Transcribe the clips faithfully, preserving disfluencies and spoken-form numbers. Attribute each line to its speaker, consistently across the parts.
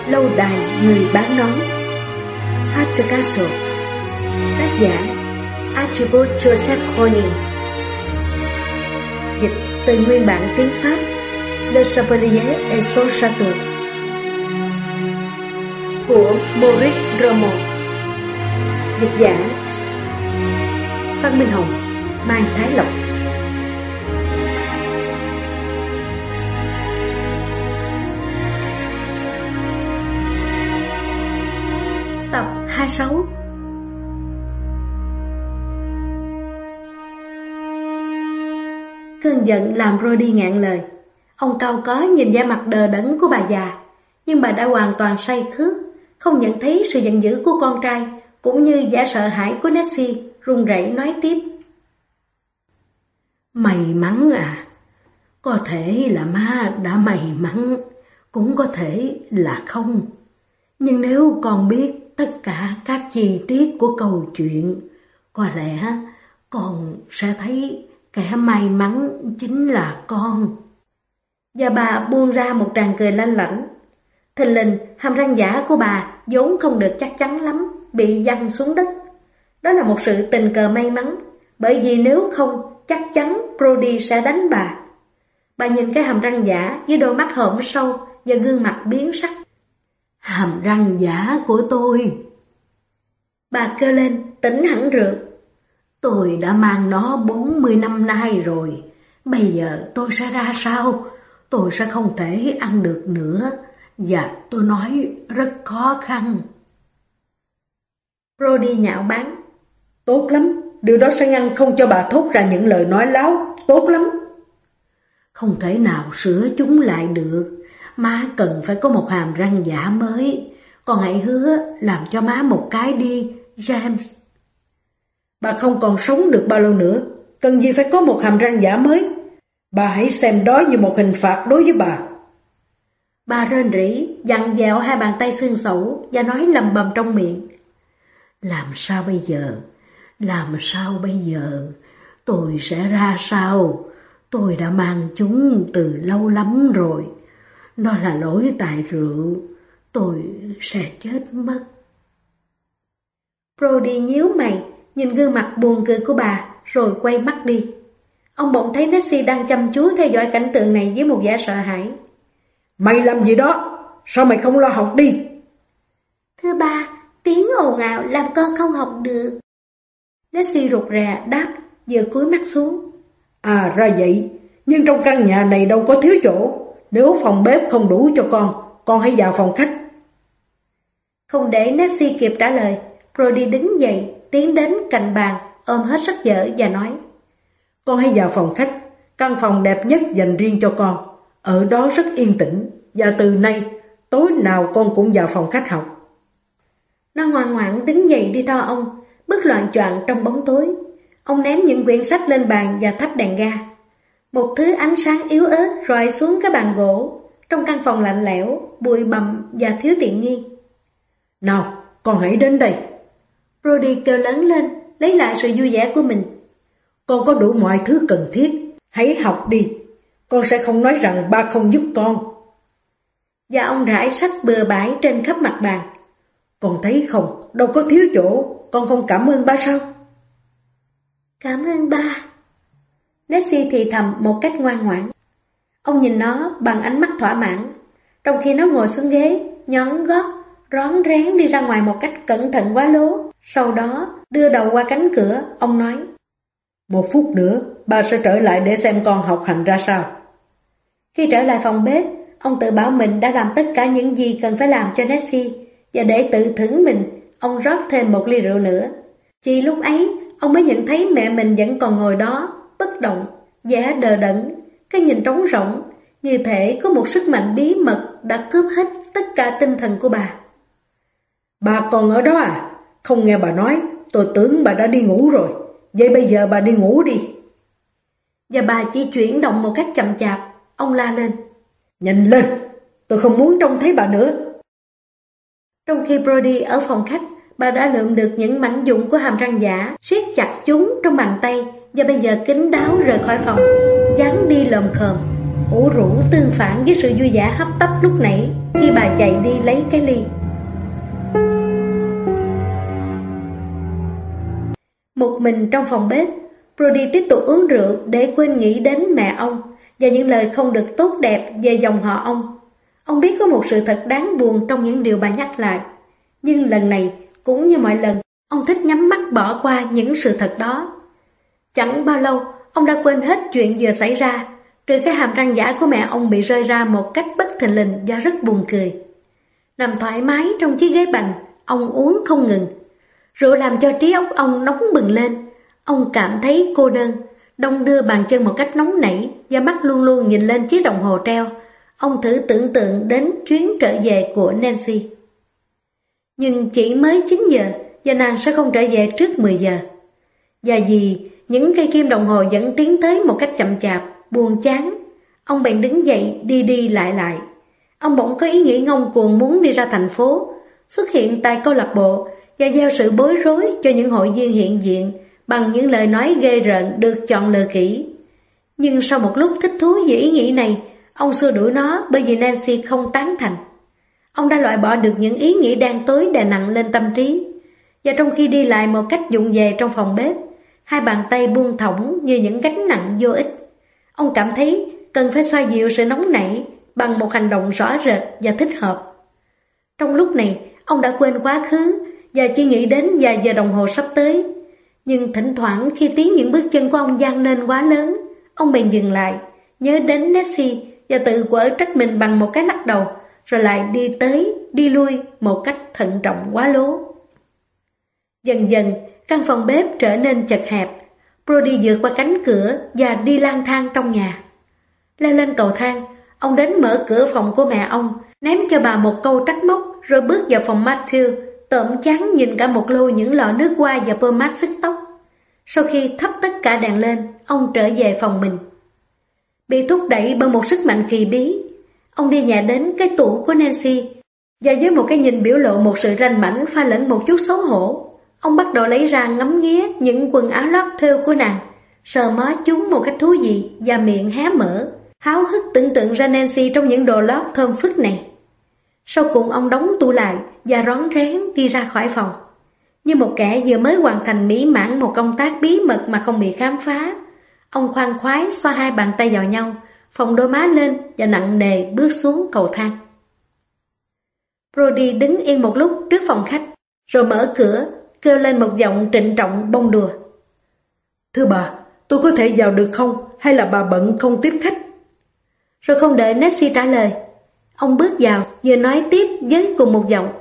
Speaker 1: Lâu đài người bán nón. At the Castle. Tác giả Archibald Joseph Corning. Dịch từ nguyên bản tiếng Pháp Le Chevalier et son Château của Maurice Romo. Dịch giả Phan Minh Hồng, Mai Thái Lộc. Tập hai mươi sáu. Cơn giận làm Brody ngạn lời. Ông cau có nhìn da mặt đờ đẫn của bà già, nhưng bà đã hoàn toàn say khướt, không nhận thấy sự giận dữ của con trai, cũng như vẻ sợ hãi của Nessie, run rẩy nói tiếp. May mắn à, có thể là má đã may mắn, cũng có thể là không. Nhưng nếu con biết tất cả các chi tiết của câu chuyện, có lẽ con sẽ thấy kẻ may mắn chính là con. Và bà buông ra một tràng cười lanh lảnh. Thình lình, hàm răng giả của bà vốn không được chắc chắn lắm, bị văng xuống đất. Đó là một sự tình cờ may mắn, bởi vì nếu không, chắc chắn Brody sẽ đánh bà. Bà nhìn cái hàm răng giả với đôi mắt hõm sâu và gương mặt biến sắc. Hàm răng giả của tôi. Bà kêu lên, tỉnh hẳn rượt. Tôi đã mang nó bốn mươi năm nay rồi. Bây giờ tôi sẽ ra sao? Tôi sẽ không thể ăn được nữa. Và tôi nói rất khó khăn. Brody nhạo báng. Tốt lắm, điều đó sẽ ngăn không cho bà thốt ra những lời nói láo. Tốt lắm. Không thể nào sửa chúng lại được. Má cần phải có một hàm răng giả mới. Con hãy hứa làm cho má một cái đi, James. Bà không còn sống được bao lâu nữa, cần gì phải có một hàm răng giả mới. Bà hãy xem đó như một hình phạt đối với bà. Bà rên rỉ, vặn vẹo hai bàn tay xương xẩu và nói lầm bầm trong miệng. Làm sao bây giờ? Làm sao bây giờ? Tôi sẽ ra sao? Tôi đã mang chúng từ lâu lắm rồi. Nó là lỗi tại rượu. Tôi sẽ chết mất. Brody nhíu mày, nhìn gương mặt buồn cười của bà, rồi quay mắt đi. Ông bỗng thấy Nessie đang chăm chú theo dõi cảnh tượng này với một vẻ sợ hãi. Mày làm gì đó? Sao mày không lo học đi? Thưa ba, tiếng ồn ào làm con không học được. Nessie rụt rè đáp, vừa cúi mắt xuống. À ra vậy, nhưng trong căn nhà này đâu có thiếu chỗ. Nếu phòng bếp không đủ cho con, con hãy vào phòng khách. Không để Nessie kịp trả lời, Brody đứng dậy, tiến đến cạnh bàn, ôm hết sách vở và nói. Con hãy vào phòng khách, căn phòng đẹp nhất dành riêng cho con. Ở đó rất yên tĩnh, và từ nay, tối nào con cũng vào phòng khách học. Nó ngoan ngoãn đứng dậy đi theo ông, bước loạng choạng trong bóng tối. Ông ném những quyển sách lên bàn và thắp đèn ga. Một thứ ánh sáng yếu ớt rọi xuống cái bàn gỗ, trong căn phòng lạnh lẽo, bụi bặm và thiếu tiện nghi. Nào, con hãy đến đây. Brody kêu lớn lên, lấy lại sự vui vẻ của mình. Con có đủ mọi thứ cần thiết, hãy học đi. Con sẽ không nói rằng ba không giúp con. Và ông rải sách bừa bãi trên khắp mặt bàn. Con thấy không, đâu có thiếu chỗ, con không cảm ơn ba sao? Cảm ơn ba. Nessie thì thầm một cách ngoan ngoãn. Ông nhìn nó bằng ánh mắt thỏa mãn, trong khi nó ngồi xuống ghế, nhón gót, rón rén đi ra ngoài một cách cẩn thận quá lố. Sau đó, đưa đầu qua cánh cửa, ông nói. Một phút nữa, ba sẽ trở lại để xem con học hành ra sao. Khi trở lại phòng bếp, ông tự bảo mình đã làm tất cả những gì cần phải làm cho Nessie, và để tự thưởng mình, ông rót thêm một ly rượu nữa. Chỉ lúc ấy, ông mới nhận thấy mẹ mình vẫn còn ngồi đó, bất động, vẻ đờ đẫn, cái nhìn trống rỗng, như thể có một sức mạnh bí mật đã cướp hết tất cả tinh thần của bà. Bà còn ở đó à? Không nghe bà nói, tôi tưởng bà đã đi ngủ rồi. Vậy bây giờ bà đi ngủ đi. Và bà chỉ chuyển động một cách chậm chạp. Ông la lên. Nhanh lên, tôi không muốn trông thấy bà nữa. Trong khi Brody ở phòng khách, bà đã lượm được những mảnh vụn của hàm răng giả, siết chặt chúng trong bàn tay, và bây giờ kín đáo rời khỏi phòng, dáng đi lồm khồm. ủ rũ tương phản với sự vui vẻ hấp tấp lúc nãy khi bà chạy đi lấy cái ly. Một mình trong phòng bếp, Brody tiếp tục uống rượu để quên nghĩ đến mẹ ông và những lời không được tốt đẹp về dòng họ ông. Ông biết có một sự thật đáng buồn trong những điều bà nhắc lại, nhưng lần này cũng như mọi lần, ông thích nhắm mắt bỏ qua những sự thật đó. Chẳng bao lâu, ông đã quên hết chuyện vừa xảy ra, trừ cái hàm răng giả của mẹ ông bị rơi ra một cách bất thình lình và rất buồn cười. Nằm thoải mái trong chiếc ghế bành, ông uống không ngừng. Rượu làm cho trí óc ông nóng bừng lên. Ông cảm thấy cô đơn, đong đưa bàn chân một cách nóng nảy và mắt luôn luôn nhìn lên chiếc đồng hồ treo. Ông thử tưởng tượng đến chuyến trở về của Nancy. Nhưng chỉ mới chín giờ và nàng sẽ không trở về trước mười giờ. Và vì những cây kim đồng hồ vẫn tiến tới một cách chậm chạp, buồn chán, ông bèn đứng dậy đi đi lại lại. Ông bỗng có ý nghĩ ngông cuồng muốn đi ra thành phố, xuất hiện tại câu lạc bộ và gieo sự bối rối cho những hội viên hiện diện bằng những lời nói ghê rợn được chọn lựa kỹ. Nhưng sau một lúc thích thú về ý nghĩ này, ông xua đuổi nó bởi vì Nancy không tán thành. Ông đã loại bỏ được những ý nghĩ đen tối đè nặng lên tâm trí. Và trong khi đi lại một cách vụng về trong phòng bếp, hai bàn tay buông thõng như những gánh nặng vô ích. Ông cảm thấy cần phải xoa dịu sự nóng nảy bằng một hành động rõ rệt và thích hợp. Trong lúc này, ông đã quên quá khứ và chỉ nghĩ đến vài giờ đồng hồ sắp tới. Nhưng thỉnh thoảng khi tiếng những bước chân của ông vang lên quá lớn, ông bèn dừng lại, nhớ đến Nancy và tự quở trách mình bằng một cái lắc đầu, rồi lại đi tới, đi lui một cách thận trọng quá lố. Dần dần, căn phòng bếp trở nên chật hẹp. Brody vượt qua cánh cửa và đi lang thang trong nhà. Leo lên cầu thang, ông đến mở cửa phòng của mẹ ông, ném cho bà một câu trách móc, rồi bước vào phòng Matthew, tởm chán nhìn cả một lô những lọ nước hoa và pomade xức tóc. Sau khi thắp tất cả đèn lên, ông trở về phòng mình. Bị thúc đẩy bởi một sức mạnh kỳ bí, ông đi nhẹ đến cái tủ của Nancy và với một cái nhìn biểu lộ một sự ranh mãnh pha lẫn một chút xấu hổ, ông bắt đầu lấy ra ngắm nghía những quần áo lót thêu của nàng, sờ mó chúng một cách thú vị và miệng hé mở, háo hức tưởng tượng ra Nancy trong những đồ lót thơm phức này. Sau cùng ông đóng tủ lại và rón rén đi ra khỏi phòng. Như một kẻ vừa mới hoàn thành mỹ mãn một công tác bí mật mà không bị khám phá, ông khoan khoái xoa hai bàn tay vào nhau, phồng đôi má lên và nặng nề bước xuống cầu thang. Brody đứng yên một lúc trước phòng khách, rồi mở cửa, kêu lên một giọng trịnh trọng bông đùa. Thưa bà, tôi có thể vào được không, hay là bà bận không tiếp khách? Rồi không đợi Nancy trả lời, ông bước vào vừa nói tiếp với cùng một giọng.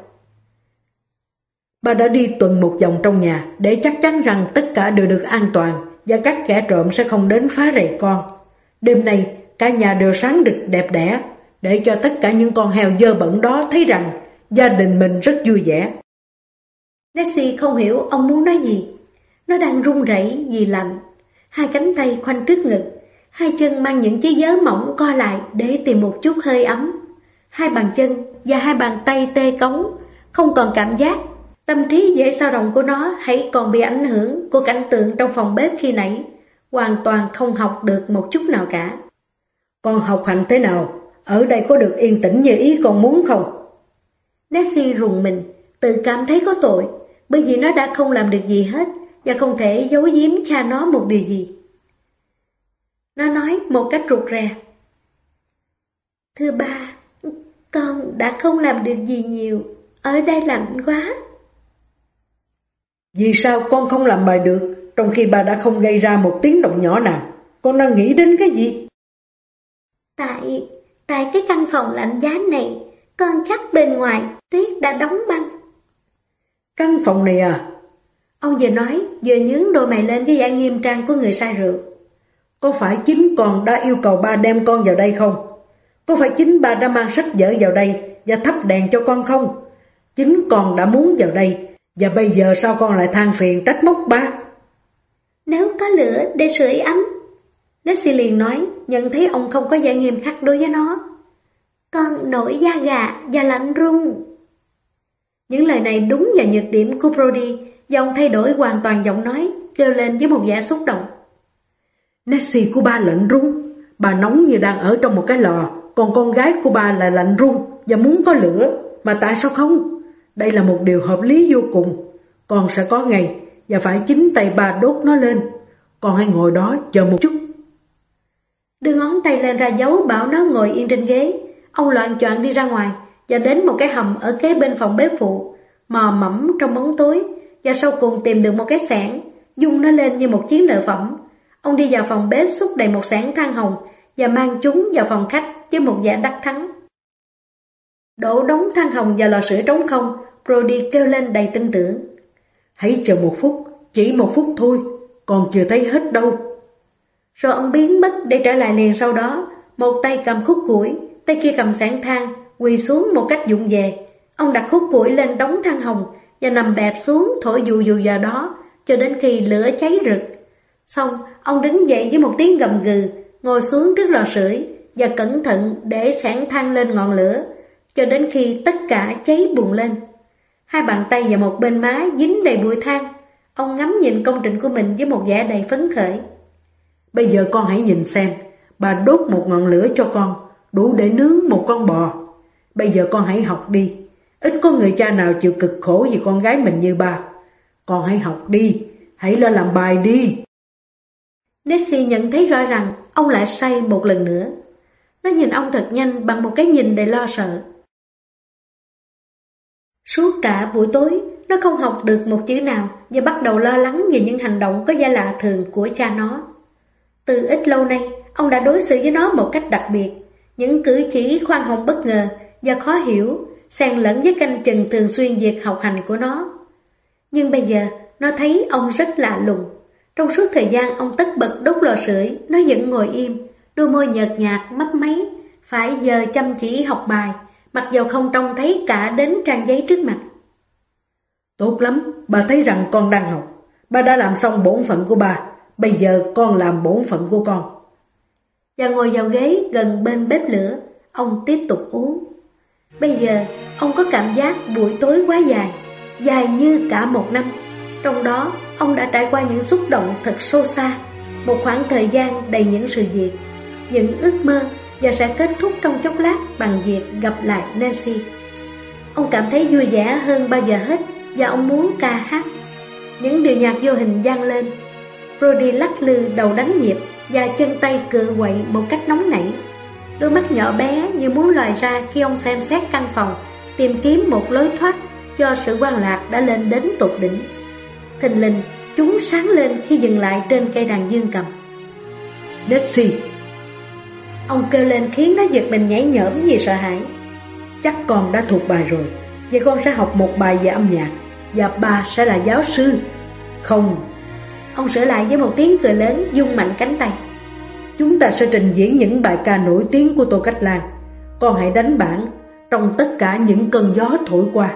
Speaker 1: Bà đã đi tuần một vòng trong nhà để chắc chắn rằng tất cả đều được an toàn và các kẻ trộm sẽ không đến phá rầy con. Đêm nay, cả nhà đều sáng rực đẹp đẽ để cho tất cả những con heo dơ bẩn đó thấy rằng gia đình mình rất vui vẻ. Nancy không hiểu ông muốn nói gì. Nó đang run rẩy vì lạnh, hai cánh tay khoanh trước ngực, hai chân mang những chiếc vớ mỏng co lại để tìm một chút hơi ấm. Hai bàn chân và hai bàn tay tê cống, không còn cảm giác. Tâm trí dễ dao động của nó hãy còn bị ảnh hưởng của cảnh tượng trong phòng bếp khi nãy, hoàn toàn không học được một chút nào cả. Con học hành thế nào? Ở đây có được yên tĩnh như ý con muốn không? Nancy rùng mình, tự cảm thấy có tội, bởi vì nó đã không làm được gì hết và không thể giấu giếm cha nó một điều gì. Nó nói một cách rụt rè. Thưa ba, con đã không làm được gì nhiều, ở đây lạnh quá. Vì sao con không làm bài được, trong khi bà đã không gây ra một tiếng động nhỏ nào? Con đang nghĩ đến cái gì? Tại, tại cái căn phòng lạnh giá này, con chắc bên ngoài tuyết đã đóng băng. Căn phòng này à? Ông vừa nói, vừa nhướng đôi mày lên với vẻ nghiêm trang của người say rượu. Có phải chính con đã yêu cầu ba đem con vào đây không? Có phải chính ba đã mang sách vở vào đây và thắp đèn cho con không? Chính con đã muốn vào đây, và bây giờ sao con lại than phiền trách móc ba? Nếu có lửa để sưởi ấm. Nancy liền nói, nhận thấy ông không có vẻ nghiêm khắc đối với nó. Con nổi da gà và lạnh run. Những lời này đúng vào nhược điểm của Brody, và ông thay đổi hoàn toàn giọng nói, kêu lên với một vẻ xúc động. Nancy của ba lạnh run,
Speaker 2: Bà nóng như đang ở trong một cái lò, còn con gái của bà là lạnh run và muốn có lửa. Mà tại sao không? Đây là một điều hợp lý vô cùng. Con sẽ có ngày và phải chính tay bà đốt nó lên. Con hãy ngồi đó chờ một chút.
Speaker 1: Đưa ngón tay lên ra dấu bảo nó ngồi yên trên ghế. Ông loạng choạng đi ra ngoài và đến một cái hầm ở kế bên phòng bếp phụ, mò mẫm trong bóng tối và sau cùng tìm được một cái xẻng, dung nó lên như một chiến lợi phẩm. Ông đi vào phòng bếp xúc đầy một xẻng than hồng và mang chúng vào phòng khách với một vẻ đắc thắng. Đổ đống than hồng vào lò sưởi trống không, Brody kêu lên đầy tin tưởng.
Speaker 2: Hãy chờ một phút, chỉ một phút thôi, còn chưa thấy hết đâu.
Speaker 1: Rồi ông biến mất để trở lại liền sau đó, một tay cầm khúc củi, tay kia cầm xẻng than, quỳ xuống một cách vụng về. Ông đặt khúc củi lên đống than hồng và nằm bẹp xuống thổi dù dù vào đó cho đến khi lửa cháy rực. Xong, ông đứng dậy với một tiếng gầm gừ, ngồi xuống trước lò sưởi và cẩn thận để xẻng than lên ngọn lửa cho đến khi tất cả cháy bùng lên. Hai bàn tay và một bên má dính đầy bụi than. Ông ngắm nhìn công trình của mình với một vẻ đầy phấn khởi.
Speaker 2: Bây giờ con hãy nhìn xem, bà đốt một ngọn lửa cho con, đủ để nướng một con bò. Bây giờ con hãy học đi. Ít có người cha nào chịu cực khổ vì con gái mình như bà. Con hãy học đi, hãy lên làm bài đi.
Speaker 1: Nancy nhận thấy rõ rằng ông lại say một lần nữa. Nó nhìn ông thật nhanh bằng một cái nhìn đầy lo sợ. Suốt cả buổi tối, nó không học được một chữ nào và bắt đầu lo lắng về những hành động có vẻ lạ thường của cha nó. Từ ít lâu nay, ông đã đối xử với nó một cách đặc biệt. Những cử chỉ khoan hồng bất ngờ và khó hiểu, xen lẫn với canh chừng thường xuyên việc học hành của nó. Nhưng bây giờ, nó thấy ông rất lạ lùng. Trong suốt thời gian ông tất bật đốt lò sưởi, nó vẫn ngồi im, đôi môi nhợt nhạt mấp máy, phải giờ chăm chỉ học bài, mặc dầu không trông thấy cả đến trang giấy trước mặt.
Speaker 2: Tốt lắm, bà thấy rằng con đang học. Bà đã làm xong bổn phận của bà, bây giờ con làm bổn phận của con.
Speaker 1: Và ngồi vào ghế gần bên bếp lửa, ông tiếp tục uống. Bây giờ, ông có cảm giác buổi tối quá dài, dài như cả một năm. Trong đó, ông đã trải qua những xúc động thật sâu xa, một khoảng thời gian đầy những sự việc, những ước mơ và sẽ kết thúc trong chốc lát bằng việc gặp lại Nancy. Ông cảm thấy vui vẻ hơn bao giờ hết và ông muốn ca hát. Những điệu nhạc vô hình vang lên. Brody lắc lư đầu đánh nhịp và chân tay cựa quậy một cách nóng nảy. Đôi mắt nhỏ bé như muốn lòi ra khi ông xem xét căn phòng, tìm kiếm một lối thoát cho sự quan lạc đã lên đến tột đỉnh. Thình lình, chúng sáng lên khi dừng lại trên cây đàn dương cầm.
Speaker 2: Nancy!
Speaker 1: Ông kêu lên khiến nó giật mình nhảy nhởm vì sợ hãi.
Speaker 2: Chắc con đã thuộc bài rồi. Vậy con sẽ học một bài về âm nhạc và bà sẽ là giáo sư. Không.
Speaker 1: Ông sửa lại với một tiếng cười lớn, vung mạnh cánh tay.
Speaker 2: Chúng ta sẽ trình diễn những bài ca nổi tiếng của Tô Cách Lan. Con hãy đánh bản trong tất cả những cơn gió thổi qua.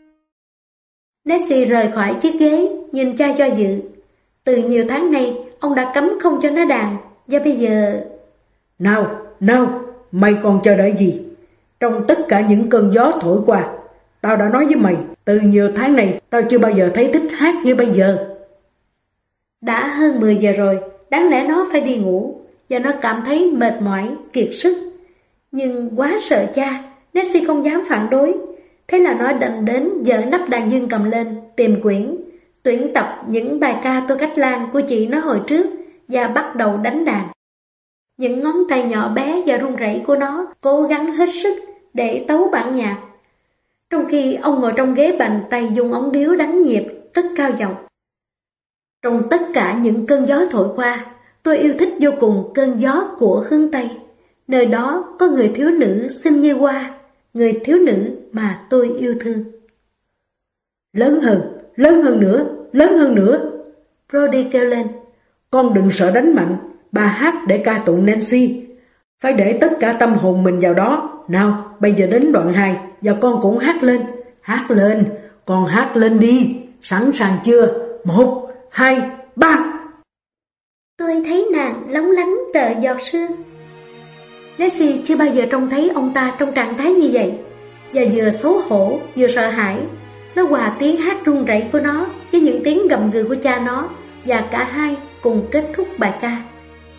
Speaker 1: Nancy rời khỏi chiếc ghế, nhìn cha do dự. Từ nhiều tháng nay, ông đã cấm không cho nó đàn, và bây giờ...
Speaker 2: Nào, nào, mày còn chờ đợi gì? Trong tất cả những cơn gió thổi qua, tao đã nói với mày, từ nhiều tháng này, tao chưa bao giờ thấy thích hát như bây giờ.
Speaker 1: Đã hơn mười giờ rồi, đáng lẽ nó phải đi ngủ, và nó cảm thấy mệt mỏi, kiệt sức. Nhưng quá sợ cha, Nancy không dám phản đối. Thế là nó đành đến dỡ nắp đàn dương cầm lên, tìm quyển, tuyển tập những bài ca Tô Cách Lan của chị nó hồi trước và bắt đầu đánh đàn. Những ngón tay nhỏ bé và run rẩy của nó cố gắng hết sức để tấu bản nhạc. Trong khi ông ngồi trong ghế bành tay dùng ống điếu đánh nhịp cất cao giọng. Trong tất cả những cơn gió thổi qua, tôi yêu thích vô cùng cơn gió của hướng Tây. Nơi đó có người thiếu nữ xinh như hoa, người thiếu nữ mà tôi yêu thương.
Speaker 2: Lớn hơn, lớn hơn nữa, lớn hơn nữa.
Speaker 1: Brody kêu lên.
Speaker 2: Con đừng sợ đánh mạnh, bà hát để ca tụng Nancy. Phải để tất cả tâm hồn mình vào đó. Nào, bây giờ đến đoạn hai và con cũng hát lên. Hát lên, con hát lên đi. Sẵn sàng chưa? Một, hai, ba.
Speaker 1: Tôi thấy nàng lóng lánh tờ giọt sương. Nancy chưa bao giờ trông thấy ông ta trong trạng thái như vậy, và vừa xấu hổ vừa sợ hãi. Nó hòa tiếng hát run rẩy của nó với những tiếng gầm gừ của cha nó, và cả hai cùng kết thúc bài ca.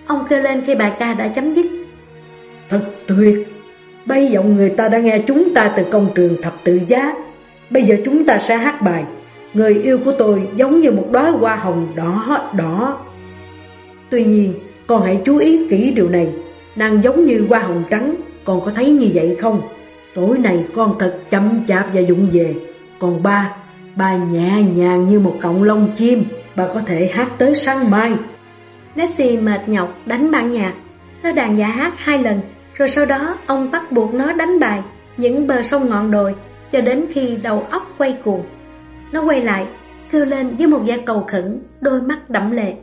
Speaker 1: Ông kêu lên khi bài ca đã chấm dứt.
Speaker 2: Thật tuyệt! Bây giọng người ta đã nghe chúng ta từ công trường thập tự giá. Bây giờ chúng ta sẽ hát bài Người yêu của tôi giống như một đóa hoa hồng đỏ đỏ. Tuy nhiên, con hãy chú ý kỹ điều này. Nàng giống như hoa hồng trắng, con có thấy như vậy không? Tối nay con thật chậm chạp và vụng về. Còn ba, ba nhẹ nhàng như một cọng lông chim. Bà có thể hát tới sáng mai.
Speaker 1: Nancy mệt nhọc đánh bản nhạc. Nó đàn dạ hát hai lần, rồi sau đó ông bắt buộc nó đánh bài Những bờ sông ngọn đồi, cho đến khi đầu óc quay cuồng. Nó quay lại, kêu lên với một vẻ cầu khẩn, đôi mắt đẫm lệ.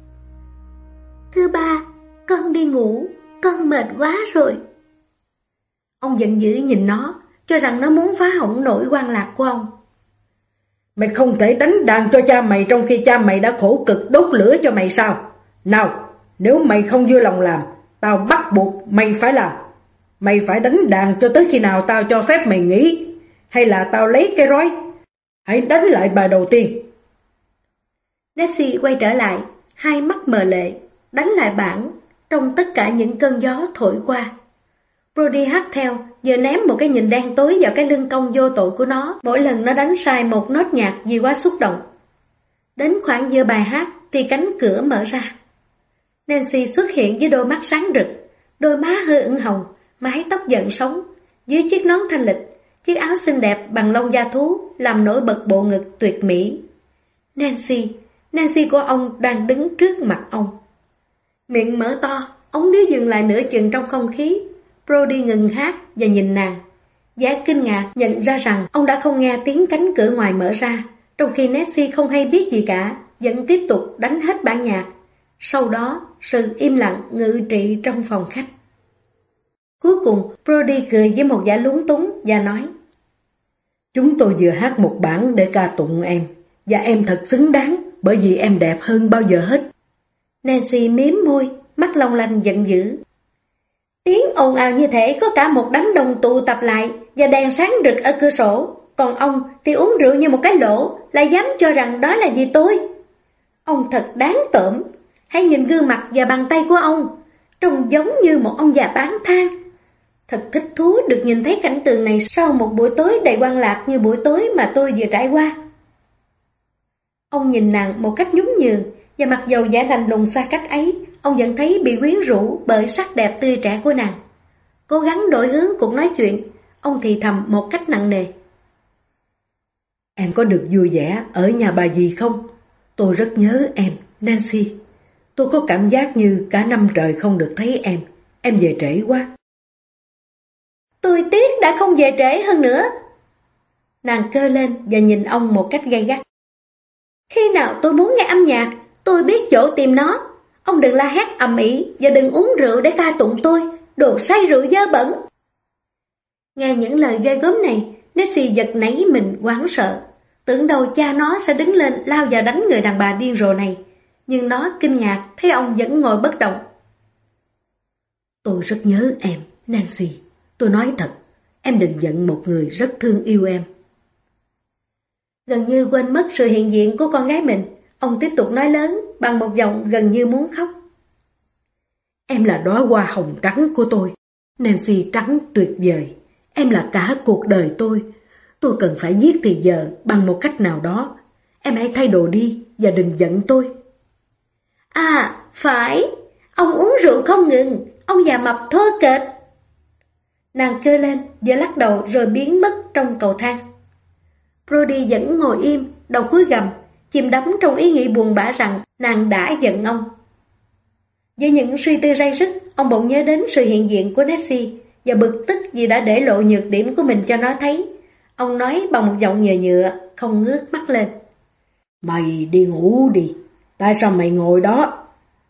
Speaker 1: Thưa ba, con đi ngủ, con mệt quá rồi. Ông giận dữ nhìn nó, cho rằng nó muốn phá hỏng nỗi quan lạc của ông.
Speaker 2: Mày không thể đánh đàn cho cha mày trong khi cha mày đã khổ cực đốt lửa cho mày sao? Nào, nếu mày không vui lòng làm, tao bắt buộc mày phải làm. Mày phải đánh đàn cho tới khi nào tao cho phép mày nghỉ, hay là tao lấy cái roi. Hãy đánh lại bài đầu tiên.
Speaker 1: Nancy quay trở lại, hai mắt mờ lệ, đánh lại bản trong tất cả những cơn gió thổi qua. Brody hát theo, vừa ném một cái nhìn đen tối vào cái lưng cong vô tội của nó mỗi lần nó đánh sai một nốt nhạc vì quá xúc động. Đến khoảng giữa bài hát thì cánh cửa mở ra. Nancy xuất hiện với đôi mắt sáng rực, đôi má hơi ửng hồng, mái tóc giận sống, dưới chiếc nón thanh lịch, chiếc áo xinh đẹp bằng lông da thú làm nổi bật bộ ngực tuyệt mỹ. Nancy, Nancy của ông đang đứng trước mặt ông. Miệng mở to, ống điếu dừng lại nửa chừng trong không khí. Brody ngừng hát và nhìn nàng. Vẻ kinh ngạc nhận ra rằng ông đã không nghe tiếng cánh cửa ngoài mở ra, trong khi Nancy không hay biết gì cả, vẫn tiếp tục đánh hết bản nhạc. Sau đó, sự im lặng ngự trị trong phòng khách. Cuối cùng, Brody cười với một vẻ lúng túng và nói:
Speaker 2: Chúng tôi vừa hát một bản để ca tụng em, và em thật xứng đáng, bởi vì em đẹp hơn bao giờ hết.
Speaker 1: Nancy miếm môi, mắt long lanh giận dữ. Tiếng ồn ào như thể có cả một đám đông tụ tập lại và đèn sáng rực ở cửa sổ. Còn ông thì uống rượu như một cái lỗ, lại dám cho rằng đó là vì tôi. Ông thật đáng tởm. Hãy nhìn gương mặt và bàn tay của ông, trông giống như một ông già bán than. Thật thích thú được nhìn thấy cảnh tượng này sau một buổi tối đầy quan lạc như buổi tối mà tôi vừa trải qua. Ông nhìn nàng một cách nhún nhường, và mặc dầu vẻ lạnh lùng xa cách ấy, ông vẫn thấy bị quyến rũ bởi sắc đẹp tươi trẻ của nàng. Cố gắng đổi hướng cuộc nói chuyện, ông thì thầm một cách nặng nề.
Speaker 2: Em có được vui vẻ ở nhà bà dì không? Tôi rất nhớ em, Nancy. Tôi có cảm giác như cả năm trời không được thấy em. Em về trễ quá.
Speaker 1: Tôi tiếc đã không về trễ hơn nữa. Nàng kêu lên và nhìn ông một cách gay gắt. Khi nào tôi muốn nghe âm nhạc, tôi biết chỗ tìm nó. Ông đừng la hét ầm ĩ và đừng uống rượu để ca tụng tôi, đồ say rượu dơ bẩn. Nghe những lời ghê gớm này, Nancy giật nảy mình hoảng sợ. Tưởng đâu cha nó sẽ đứng lên lao vào đánh người đàn bà điên rồ này. Nhưng nó kinh ngạc thấy ông vẫn ngồi bất động.
Speaker 2: Tôi rất nhớ em, Nancy. Tôi nói thật, em đừng giận một người rất thương yêu em.
Speaker 1: Gần như quên mất sự hiện diện của con gái mình, ông tiếp tục nói lớn bằng một giọng gần như muốn khóc.
Speaker 2: Em là đóa hoa hồng trắng của tôi, Nancy trắng tuyệt vời. Em là cả cuộc đời tôi. Tôi cần phải giết thì giờ bằng một cách nào đó. Em hãy thay đồ đi và đừng giận tôi.
Speaker 1: À, phải. Ông uống rượu không ngừng. Ông già mập thô kệch. Nàng kêu lên và lắc đầu rồi biến mất trong cầu thang. Brody vẫn ngồi im, đầu cúi gằm, chìm đắm trong ý nghĩ buồn bã rằng nàng đã giận ông. Với những suy tư ray rứt, ông bỗng nhớ đến sự hiện diện của Nancy và bực tức vì đã để lộ nhược điểm của mình cho nó thấy. Ông nói bằng một giọng nhựa nhựa, không ngước mắt lên.
Speaker 2: Mày đi ngủ đi, tại sao mày ngồi đó?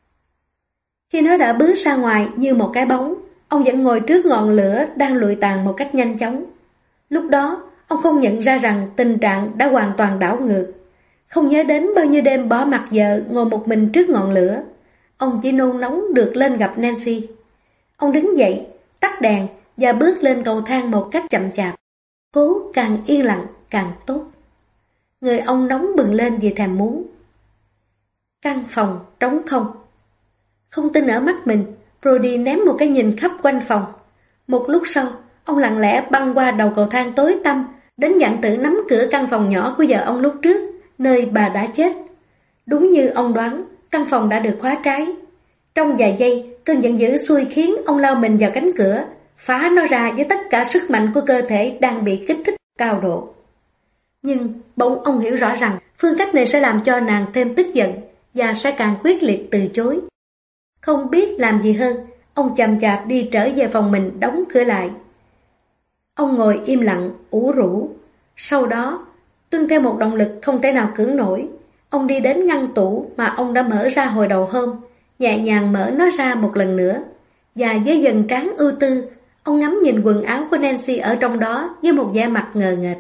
Speaker 1: Khi nó đã bước ra ngoài như một cái bóng, ông vẫn ngồi trước ngọn lửa đang lụi tàn một cách nhanh chóng. Lúc đó, ông không nhận ra rằng tình trạng đã hoàn toàn đảo ngược. Không nhớ đến bao nhiêu đêm bỏ mặc vợ ngồi một mình trước ngọn lửa. Ông chỉ nôn nóng được lên gặp Nancy. Ông đứng dậy, tắt đèn và bước lên cầu thang một cách chậm chạp. Cố càng yên lặng càng tốt. Người ông nóng bừng lên vì thèm muốn. Căn phòng trống không. Không tin ở mắt mình, Brody ném một cái nhìn khắp quanh phòng. Một lúc sau, ông lặng lẽ băng qua đầu cầu thang tối tăm, đến dặn tự nắm cửa căn phòng nhỏ của vợ ông lúc trước, nơi bà đã chết. Đúng như ông đoán, căn phòng đã được khóa trái. Trong vài giây, cơn giận dữ xui khiến ông lao mình vào cánh cửa, phá nó ra với tất cả sức mạnh của cơ thể đang bị kích thích cao độ. Nhưng bỗng ông hiểu rõ rằng phương cách này sẽ làm cho nàng thêm tức giận và sẽ càng quyết liệt từ chối. Không biết làm gì hơn, ông chậm chạp đi trở về phòng mình đóng cửa lại. Ông ngồi im lặng, ủ rũ. Sau đó, tuân theo một động lực không thể nào cưỡng nổi, ông đi đến ngăn tủ mà ông đã mở ra hồi đầu hôm, nhẹ nhàng mở nó ra một lần nữa. Và với dần trán ưu tư, ông ngắm nhìn quần áo của Nancy ở trong đó với một vẻ mặt ngờ nghệch.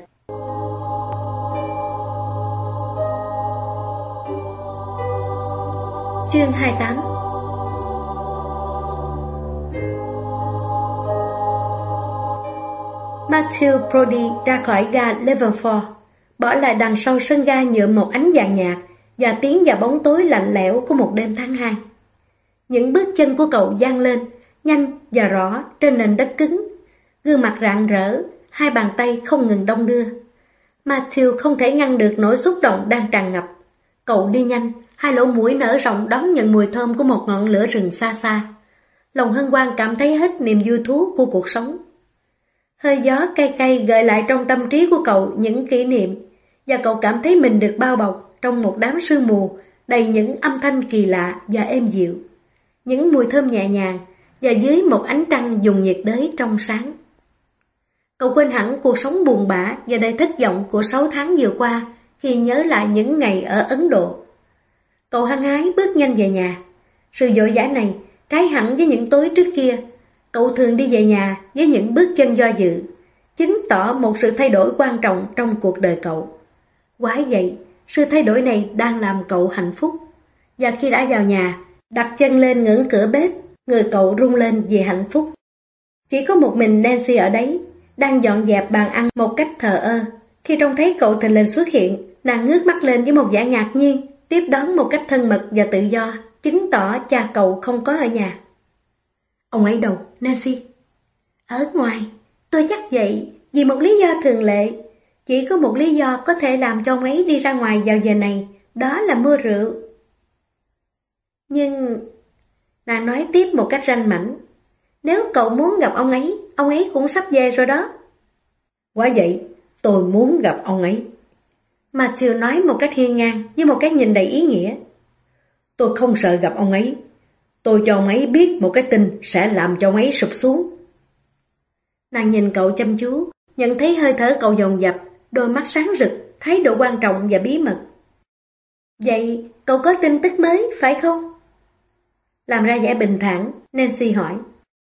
Speaker 1: Chương hai mươi tám. Matthew Brody ra khỏi ga Leavenworth, bỏ lại đằng sau sân ga nhuộm một ánh vàng nhạt và tiến vào bóng tối lạnh lẽo của một đêm tháng hai. Những bước chân của cậu vang lên, nhanh và rõ trên nền đất cứng. Gương mặt rạng rỡ, hai bàn tay không ngừng đong đưa. Matthew không thể ngăn được nỗi xúc động đang tràn ngập. Cậu đi nhanh, hai lỗ mũi nở rộng đón nhận mùi thơm của một ngọn lửa rừng xa xa. Lòng hân hoan cảm thấy hết niềm vui thú của cuộc sống. Hơi gió cay cay gợi lại trong tâm trí của cậu những kỷ niệm, và cậu cảm thấy mình được bao bọc trong một đám sương mù đầy những âm thanh kỳ lạ và êm dịu, những mùi thơm nhẹ nhàng, và dưới một ánh trăng dùng nhiệt đới trong sáng. Cậu quên hẳn cuộc sống buồn bã và đầy thất vọng của sáu tháng vừa qua khi nhớ lại những ngày ở Ấn Độ. Cậu hăng hái bước nhanh về nhà. Sự vội vã này trái hẳn với những tối trước kia. Cậu thường đi về nhà với những bước chân do dự, chứng tỏ một sự thay đổi quan trọng trong cuộc đời cậu. Quả vậy, sự thay đổi này đang làm cậu hạnh phúc. Và khi đã vào nhà, đặt chân lên ngưỡng cửa bếp, người cậu rung lên vì hạnh phúc. Chỉ có một mình Nancy ở đấy, đang dọn dẹp bàn ăn một cách thờ ơ. Khi trông thấy cậu thình lình xuất hiện, nàng ngước mắt lên với một vẻ ngạc nhiên, tiếp đón một cách thân mật và tự do, chứng tỏ cha cậu không có ở nhà. Ông ấy đâu, Nancy? Ở ngoài, tôi chắc vậy, vì một lý do thường lệ. Chỉ có một lý do có thể làm cho ông ấy đi ra ngoài vào giờ này, đó là mua rượu. Nhưng... nàng nói tiếp một cách ranh mãnh, nếu cậu muốn gặp ông ấy, ông ấy cũng sắp về rồi đó.
Speaker 2: Quả vậy, tôi muốn gặp ông ấy.
Speaker 1: Matthew nói một cách hiên ngang, với một cái nhìn đầy ý nghĩa.
Speaker 2: Tôi không sợ gặp ông ấy. Tôi cho ông ấy biết một cái tin sẽ làm cho ông ấy sụp xuống.
Speaker 1: Nàng nhìn cậu chăm chú, nhận thấy hơi thở cậu dồn dập, đôi mắt sáng rực, thái độ quan trọng và bí mật. Vậy, cậu có tin tức mới, phải không? Làm ra vẻ bình thản, Nancy hỏi.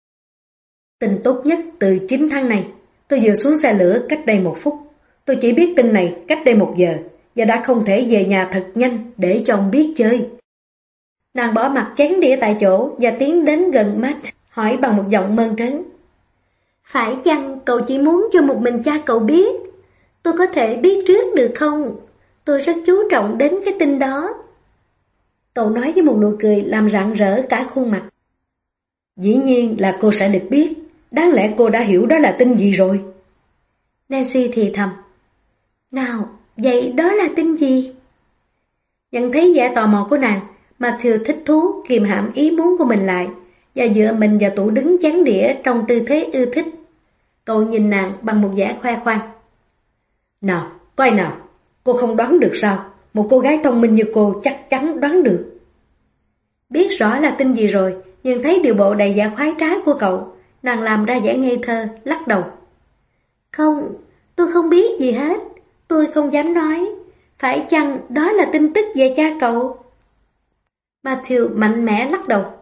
Speaker 2: Tin tốt nhất từ chính tháng này. Tôi vừa xuống xe lửa cách đây một phút. Tôi chỉ biết tin này cách đây một giờ, và đã không thể về nhà thật nhanh để cho ông biết chơi.
Speaker 1: Nàng bỏ mặt chén đĩa tại chỗ và tiến đến gần Matt, hỏi bằng một giọng mơn trớn. Phải chăng cậu chỉ muốn cho một mình cha cậu biết? Tôi có thể biết trước được không? Tôi rất chú trọng đến cái tin đó. Cậu nói với một nụ cười làm rạng rỡ cả khuôn mặt.
Speaker 2: Dĩ nhiên là cô sẽ được biết. Đáng lẽ cô đã hiểu đó là tin gì rồi.
Speaker 1: Nancy thì thầm. Nào, vậy đó là tin gì? Nhận thấy vẻ tò mò của nàng, Matthew thích thú kìm hãm ý muốn của mình lại và dựa mình vào tủ đứng chén đĩa trong tư thế ưa thích. Cậu nhìn nàng bằng một vẻ khoe khoang.
Speaker 2: Nào, có ai nào? Cô không đoán được sao? Một cô gái thông minh như cô chắc chắn đoán được.
Speaker 1: Biết rõ là tin gì rồi, nhưng thấy điều bộ đầy vẻ khoái trá của cậu, nàng làm ra vẻ ngây thơ, lắc đầu. Không, tôi không biết gì hết. Tôi không dám nói. Phải chăng đó là tin tức về cha cậu? Matthew mạnh mẽ lắc đầu.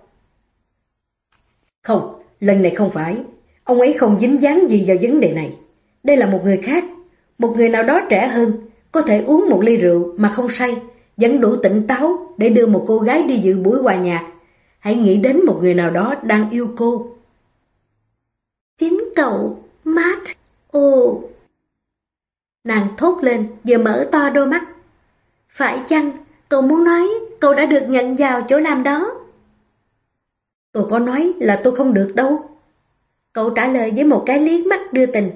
Speaker 2: Không, lần này không phải. Ông ấy không dính dáng gì vào vấn đề này. Đây là một người khác, một người nào đó trẻ hơn, có thể uống một ly rượu mà không say, vẫn đủ tỉnh táo để đưa một cô gái đi dự buổi hòa nhạc. Hãy nghĩ đến một người nào đó đang yêu cô.
Speaker 1: Chính cậu, Matt. Ồ. Nàng thốt lên, vừa mở to đôi mắt. Phải chăng cậu muốn nói cậu đã được nhận vào chỗ làm đó? Tôi có nói là tôi không được đâu. Cậu trả lời với một cái liếc mắt đưa tình.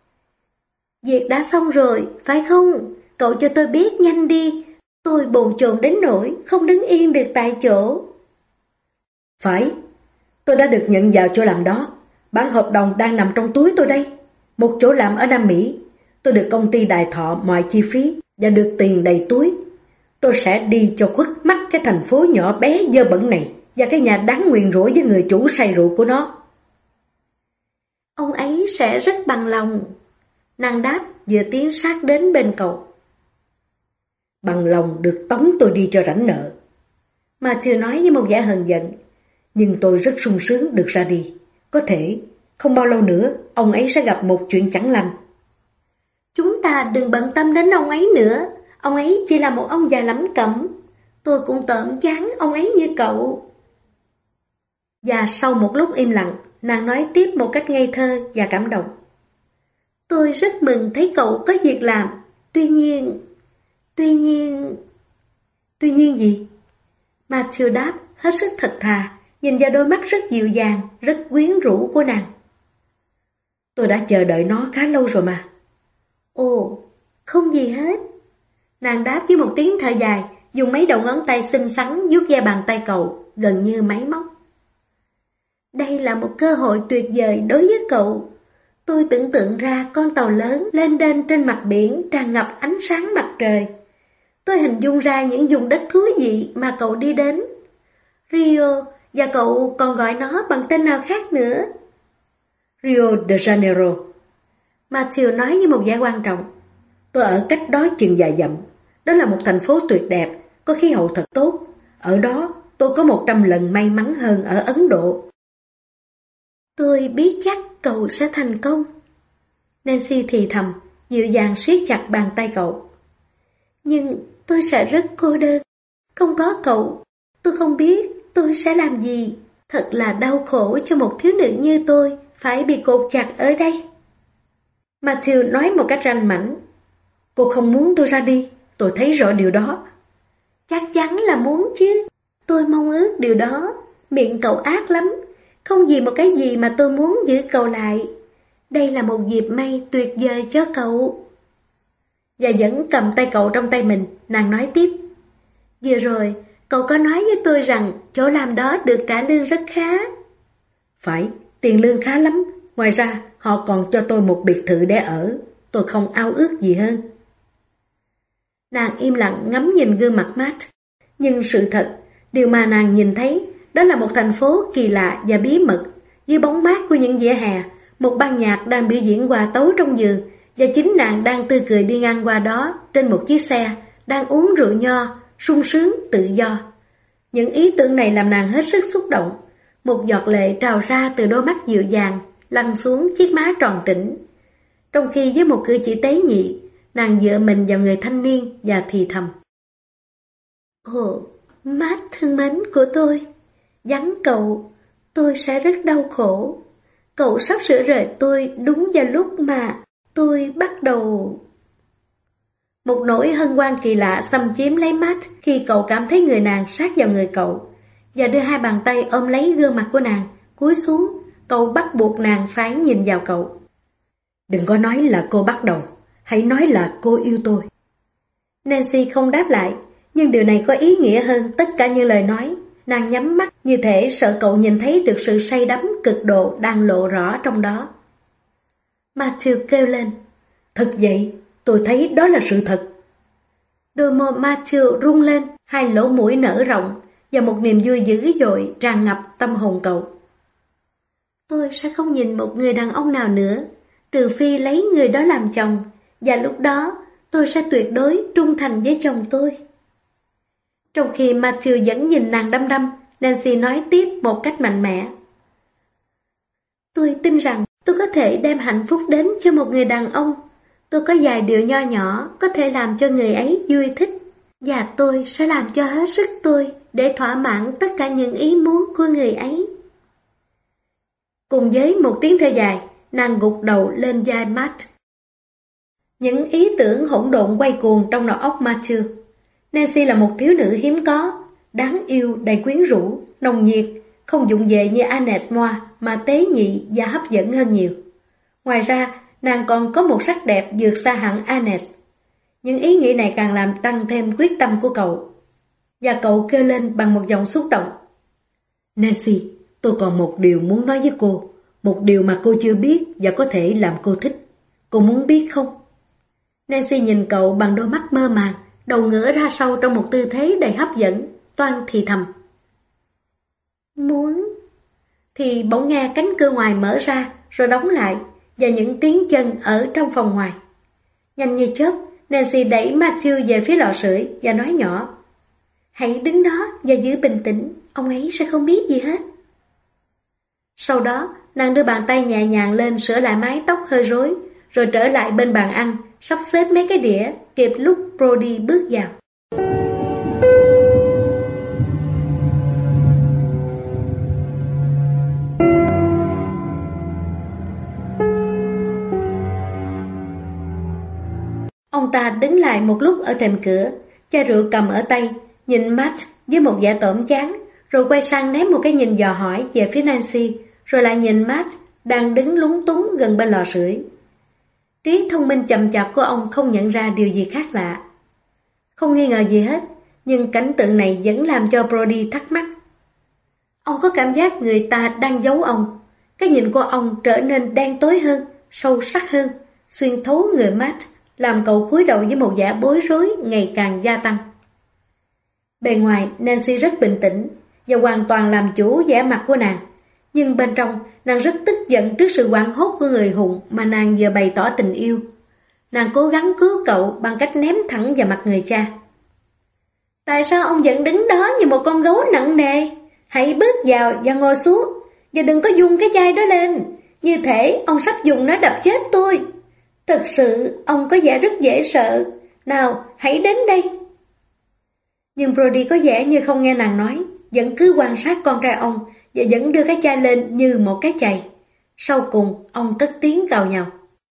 Speaker 1: Việc đã xong rồi, phải không? Cậu cho tôi biết nhanh đi. Tôi bồn chồn đến nỗi không đứng yên được tại chỗ.
Speaker 2: Phải, tôi đã được nhận vào chỗ làm đó. Bản hợp đồng đang nằm trong túi tôi đây. Một chỗ làm ở Nam Mỹ. Tôi được công ty đài thọ mọi chi phí và được tiền đầy túi. Tôi sẽ đi cho khuất mắt cái thành phố nhỏ bé dơ bẩn này và cái nhà đáng nguyền rủa với người chủ say rượu của nó.
Speaker 1: Ông ấy sẽ rất bằng lòng. Nàng đáp vừa tiến sát đến bên cậu.
Speaker 2: Bằng lòng được tống tôi đi cho rảnh nợ.
Speaker 1: Matthew nói với một vẻ hờn giận.
Speaker 2: Nhưng tôi rất sung sướng được ra đi. Có thể không bao lâu nữa ông ấy sẽ gặp một chuyện chẳng lành.
Speaker 1: Chúng ta đừng bận tâm đến ông ấy nữa. Ông ấy chỉ là một ông già lẩm cẩm. Tôi cũng tởm chán ông ấy như cậu. Và sau một lúc im lặng, nàng nói tiếp một cách ngây thơ và cảm động. Tôi rất mừng thấy cậu có việc làm. Tuy nhiên... Tuy nhiên...
Speaker 2: Tuy nhiên gì?
Speaker 1: Matthew đáp hết sức thật thà, nhìn vào đôi mắt rất dịu dàng, rất quyến rũ của nàng.
Speaker 2: Tôi đã chờ đợi nó khá lâu rồi mà.
Speaker 1: Ồ, không gì hết. Nàng đáp với một tiếng thở dài, dùng mấy đầu ngón tay xinh xắn vuốt ve bàn tay cậu, gần như máy móc. Đây là một cơ hội tuyệt vời đối với cậu. Tôi tưởng tượng ra con tàu lớn lên đên trên mặt biển tràn ngập ánh sáng mặt trời. Tôi hình dung ra những vùng đất thú vị mà cậu đi đến. Rio, và cậu còn gọi nó bằng tên nào khác nữa?
Speaker 2: Rio de Janeiro.
Speaker 1: Matthew nói với một vẻ quan trọng.
Speaker 2: Tôi ở cách đó chừng vài dặm. Đó là một thành phố tuyệt đẹp, có khí hậu thật tốt. Ở đó tôi có một trăm lần may mắn hơn ở Ấn Độ.
Speaker 1: Tôi biết chắc cậu sẽ thành công. Nancy thì thầm, dịu dàng siết chặt bàn tay cậu. Nhưng tôi sẽ rất cô đơn. Không có cậu, tôi không biết tôi sẽ làm gì. Thật là đau khổ cho một thiếu nữ như tôi phải bị cột chặt ở đây.
Speaker 2: Matthew nói một cách ranh mãnh. Cô không muốn tôi ra đi, tôi thấy rõ điều đó.
Speaker 1: Chắc chắn là muốn chứ. Tôi mong ước điều đó. Miệng cậu ác lắm. Không vì một cái gì mà tôi muốn giữ cậu lại. Đây là một dịp may tuyệt vời cho cậu. Và vẫn cầm tay cậu trong tay mình, nàng nói tiếp. Vừa rồi, cậu có nói với tôi rằng chỗ làm đó được trả lương rất khá.
Speaker 2: Phải, tiền lương khá lắm. Ngoài ra, họ còn cho tôi một biệt thự để ở. Tôi không ao ước gì hơn.
Speaker 1: Nàng im lặng ngắm nhìn gương mặt Matt. Nhưng sự thật, điều mà nàng nhìn thấy, đó là một thành phố kỳ lạ và bí mật. Dưới bóng mát của những vỉa hè, một ban nhạc đang biểu diễn hòa tấu trong vườn, và chính nàng đang tươi cười đi ngang qua đó trên một chiếc xe, đang uống rượu nho, sung sướng, tự do. Những ý tưởng này làm nàng hết sức xúc động. Một giọt lệ trào ra từ đôi mắt dịu dàng, lăn xuống chiếc má tròn trĩnh. Trong khi với một cử chỉ tế nhị, nàng dựa mình vào người thanh niên và thì thầm. Ồ, Matt thân mến của tôi, vắng cậu, tôi sẽ rất đau khổ. Cậu sắp sửa rời tôi đúng vào lúc mà tôi bắt đầu... Một nỗi hân hoan kỳ lạ xâm chiếm lấy Matt khi cậu cảm thấy người nàng sát vào người cậu, và đưa hai bàn tay ôm lấy gương mặt của nàng, cúi xuống, cậu bắt buộc nàng phải nhìn vào cậu.
Speaker 2: Đừng có nói là cô bắt đầu, hãy nói là cô yêu tôi.
Speaker 1: Nancy không đáp lại, nhưng điều này có ý nghĩa hơn tất cả những lời nói. Nàng nhắm mắt như thể sợ cậu nhìn thấy được sự say đắm cực độ đang lộ rõ trong đó. Matthew kêu lên.
Speaker 2: Thật vậy, tôi thấy đó là sự thật.
Speaker 1: Đôi môi Matthew rung lên, hai lỗ mũi nở rộng, và một niềm vui dữ dội tràn ngập tâm hồn cậu. Tôi sẽ không nhìn một người đàn ông nào nữa, trừ phi lấy người đó làm chồng, và lúc đó tôi sẽ tuyệt đối trung thành với chồng tôi. Trong khi Matthew vẫn nhìn nàng đăm đăm, Nancy nói tiếp một cách mạnh mẽ. Tôi tin rằng tôi có thể đem hạnh phúc đến cho một người đàn ông. Tôi có vài điều nho nhỏ có thể làm cho người ấy vui thích, và tôi sẽ làm cho hết sức tôi để thỏa mãn tất cả những ý muốn của người ấy. Cùng với một tiếng thở dài, nàng gục đầu lên vai Matt. Những ý tưởng hỗn độn quay cuồng trong đầu óc Matthew. Nancy là một thiếu nữ hiếm có, đáng yêu, đầy quyến rũ, nồng nhiệt, không dụng về như Agnes Moore mà tế nhị và hấp dẫn hơn nhiều. Ngoài ra, nàng còn có một sắc đẹp vượt xa hẳn Agnes. Những ý nghĩ này càng làm tăng thêm quyết tâm của cậu. Và cậu kêu lên bằng một giọng xúc động. Nancy, tôi còn một điều muốn nói với cô. Một điều mà cô chưa biết và có thể làm cô thích. Cô muốn biết không? Nancy nhìn cậu bằng đôi mắt mơ màng, đầu ngửa ra sau trong một tư thế đầy hấp dẫn, toan thì thầm. Muốn... Thì bỗng nghe cánh cửa ngoài mở ra rồi đóng lại và những tiếng chân ở trong phòng ngoài. Nhanh như chớp, Nancy đẩy Matthew về phía lò sưởi và nói nhỏ. Hãy đứng đó và giữ bình tĩnh, ông ấy sẽ không biết gì hết. Sau đó, nàng đưa bàn tay nhẹ nhàng lên sửa lại mái tóc hơi rối, rồi trở lại bên bàn ăn, sắp xếp mấy cái đĩa, kịp lúc Brody bước vào. Ông ta đứng lại một lúc ở thềm cửa, chai rượu cầm ở tay, nhìn Matt với một vẻ tởm chán, rồi quay sang ném một cái nhìn dò hỏi về phía Nancy, rồi lại nhìn Matt đang đứng lúng túng gần bên lò sưởi. Trí thông minh chậm chạp của ông không nhận ra điều gì khác lạ. Không nghi ngờ gì hết, nhưng cảnh tượng này vẫn làm cho Brody thắc mắc. Ông có cảm giác người ta đang giấu ông. Cái nhìn của ông trở nên đen tối hơn, sâu sắc hơn, xuyên thấu người Matt, làm cậu cúi đầu với một vẻ bối rối ngày càng gia tăng. Bề ngoài, Nancy rất bình tĩnh và hoàn toàn làm chủ vẻ mặt của nàng. Nhưng bên trong, nàng rất tức giận trước sự hoảng hốt của người hùng mà nàng vừa bày tỏ tình yêu. Nàng cố gắng cứu cậu bằng cách ném thẳng vào mặt người cha. Tại sao ông vẫn đứng đó như một con gấu nặng nề? Hãy bước vào và ngồi xuống, và đừng có dùng cái chai đó lên. Như thể ông sắp dùng nó đập chết tôi. Thật sự, ông có vẻ rất dễ sợ. Nào, hãy đến đây. Nhưng Brody có vẻ như không nghe nàng nói, vẫn cứ quan sát con trai ông và vẫn đưa cái chai lên như một cái chày. Sau cùng, ông cất tiếng cào nhào.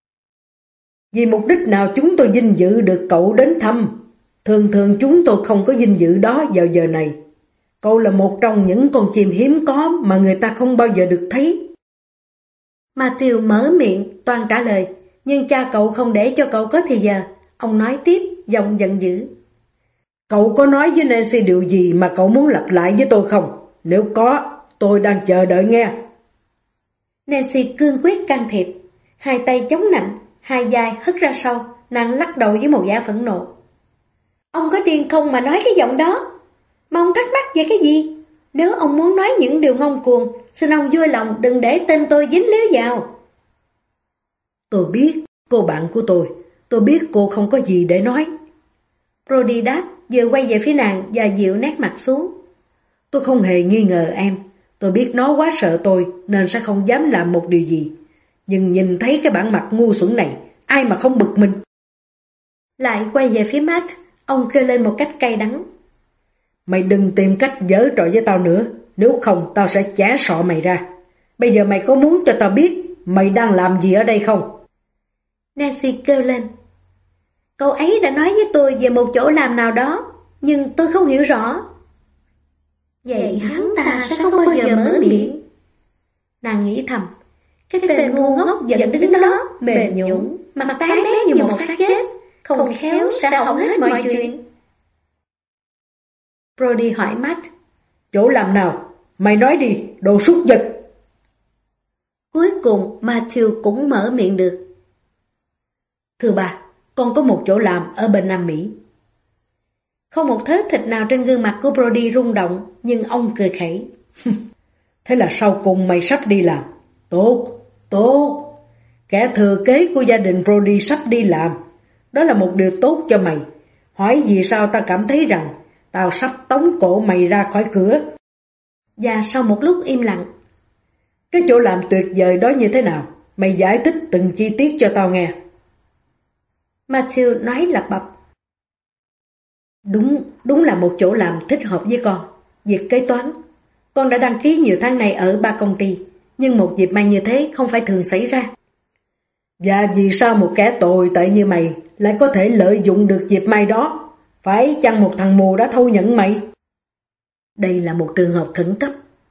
Speaker 2: Vì mục đích nào chúng tôi vinh dự được cậu đến thăm? Thường thường chúng tôi không có vinh dự đó vào giờ này. Cậu là một trong những con chim hiếm có mà người ta không bao giờ được thấy.
Speaker 1: Matthew mở miệng toan trả lời, nhưng cha cậu không để cho cậu có thì giờ. Ông nói tiếp, giọng giận dữ.
Speaker 2: Cậu có nói với Nancy điều gì mà cậu muốn lặp lại với tôi không? Nếu có, tôi đang chờ đợi nghe.
Speaker 1: Nancy cương quyết can thiệp, hai tay chống nạnh, hai vai hất ra sau, nàng lắc đầu với một vẻ phẫn nộ. Ông có điên không mà nói cái giọng đó? Mà ông thắc mắc về cái gì? Nếu ông muốn nói những điều ngông cuồng, xin ông vui lòng đừng để tên tôi dính líu vào.
Speaker 2: Tôi biết, cô bạn của tôi, tôi biết cô không có gì để nói.
Speaker 1: Brody đáp, vừa quay về phía nàng và dịu nét mặt xuống.
Speaker 2: Tôi không hề nghi ngờ em. Tôi biết nó quá sợ tôi nên sẽ không dám làm một điều gì. Nhưng nhìn thấy cái bản mặt ngu xuẩn này, ai mà không bực mình.
Speaker 1: Lại quay về phía Matt, ông kêu lên một cách cay đắng.
Speaker 2: Mày đừng tìm cách giở trò với tao nữa, nếu không tao sẽ chả sọ mày ra. Bây giờ mày có muốn cho tao biết mày đang làm gì ở đây không?
Speaker 1: Nancy kêu lên. Cậu ấy đã nói với tôi về một chỗ làm nào đó, nhưng tôi không hiểu rõ. Vậy hắn ta sẽ không bao giờ mở miệng. Nàng nghĩ thầm, cái tên ngu ngốc vẫn đứng đó, mềm nhũn, mặt tái mét như một xác chết, không khéo sẽ hỏng hết mọi chuyện. Brody hỏi Matt.
Speaker 2: Chỗ làm nào? Mày nói đi, đồ súc vật.
Speaker 1: Cuối cùng Matthew cũng mở miệng được.
Speaker 2: Thưa bà, con có một chỗ làm ở bên Nam Mỹ.
Speaker 1: Không một thớ thịt nào trên gương mặt của Brody rung động, nhưng ông cười khẩy.
Speaker 2: Thế là sau cùng mày sắp đi làm. Tốt, tốt. Kẻ thừa kế của gia đình Brody sắp đi làm. Đó là một điều tốt cho mày. Hỏi vì sao ta cảm thấy rằng tao sắp tống cổ mày ra khỏi cửa.
Speaker 1: Và sau một lúc im lặng.
Speaker 2: Cái chỗ làm tuyệt vời đó như thế nào? Mày giải thích từng chi tiết cho tao nghe.
Speaker 1: Matthew nói lặp bập.
Speaker 2: Đúng, đúng là một chỗ làm thích hợp với con. Việc kế toán. Con đã đăng ký nhiều tháng này ở ba công ty, nhưng một dịp may như thế không phải thường xảy ra. Và vì sao một kẻ tồi tệ như mày lại có thể lợi dụng được dịp may đó? Phải chăng một thằng mù đã thâu nhận mày? Đây là một trường hợp khẩn cấp.